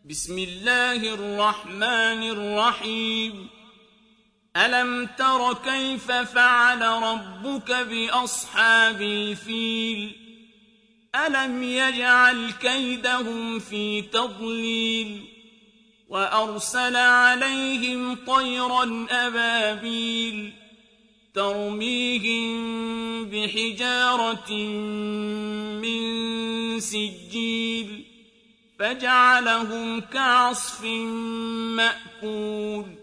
بسم الله الرحمن الرحيم ألم تر كيف فعل ربك بأصحاب الفيل ألم يجعل كيدهم في تضليل وأرسل عليهم طيرا أبابيل ترميهم بحجارة من سجيل فجعلهم كعصف مأكول